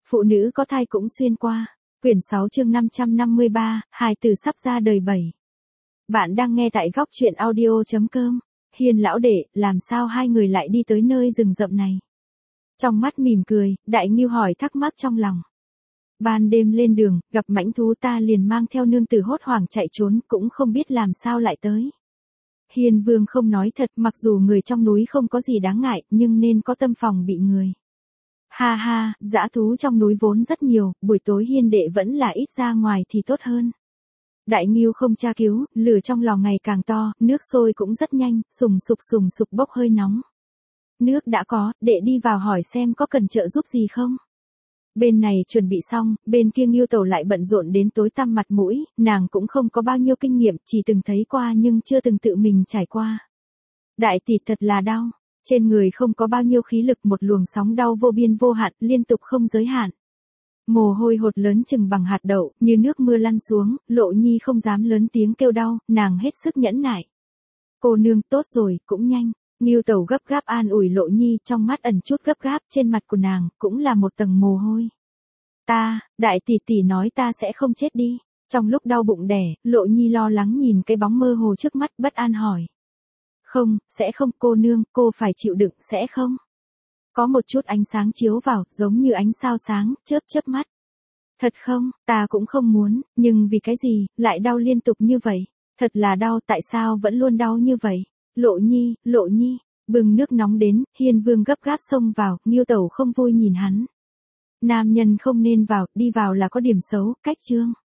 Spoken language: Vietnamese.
Phụ nữ có thai cũng xuyên qua. Quyển 6 chương 553, hài tử sắp ra đời 7. Bạn đang nghe tại góc truyện audio.com. Hiền lão đệ, làm sao hai người lại đi tới nơi rừng rậm này? Trong mắt mỉm cười, Đại Ngưu hỏi thắc mắc trong lòng. Ban đêm lên đường, gặp mãnh thú ta liền mang theo nương tử hốt hoảng chạy trốn, cũng không biết làm sao lại tới. Hiền Vương không nói thật, mặc dù người trong núi không có gì đáng ngại, nhưng nên có tâm phòng bị người. Ha ha, dã thú trong núi vốn rất nhiều, buổi tối Hiên đệ vẫn là ít ra ngoài thì tốt hơn. Đại Ngưu không tra cứu, lửa trong lò ngày càng to, nước sôi cũng rất nhanh, sùng sục bốc hơi nóng. Nước đã có, đệ đi vào hỏi xem có cần trợ giúp gì không. Bên này chuẩn bị xong, bên kia Ngưu Tẩu lại bận rộn đến tối tăm mặt mũi, nàng cũng không có bao nhiêu kinh nghiệm, chỉ từng thấy qua nhưng chưa từng tự mình trải qua. Đại tỷ thật là đau, trên người không có bao nhiêu khí lực, một luồng sóng đau vô biên vô hạn, liên tục không giới hạn. Mồ hôi hột lớn chừng bằng hạt đậu, như nước mưa lăn xuống, Lộ Nhi không dám lớn tiếng kêu đau, nàng hết sức nhẫn nại. Cô nương tốt rồi, cũng nhanh. Ngưu Tẩu gấp gáp an ủi Lộ Nhi, trong mắt ẩn chút gấp gáp, trên mặt của nàng cũng là một tầng mồ hôi. Đại tỷ tỷ nói ta sẽ không chết đi. Trong lúc đau bụng đẻ, Lộ Nhi lo lắng nhìn cái bóng mơ hồ trước mắt, bất an hỏi. Không, sẽ không cô nương, cô phải chịu đựng, sẽ không. Có một chút ánh sáng chiếu vào, giống như ánh sao sáng, chớp mắt. Thật không, ta cũng không muốn, nhưng vì cái gì, lại đau liên tục như vậy. Thật là đau, tại sao vẫn luôn đau như vậy. Lộ Nhi, bừng nước nóng đến, Hiên Vương gấp gáp xông vào, Ngưu Tẩu không vui nhìn hắn. Nam nhân không nên vào, đi vào là có điểm xấu, cách chương.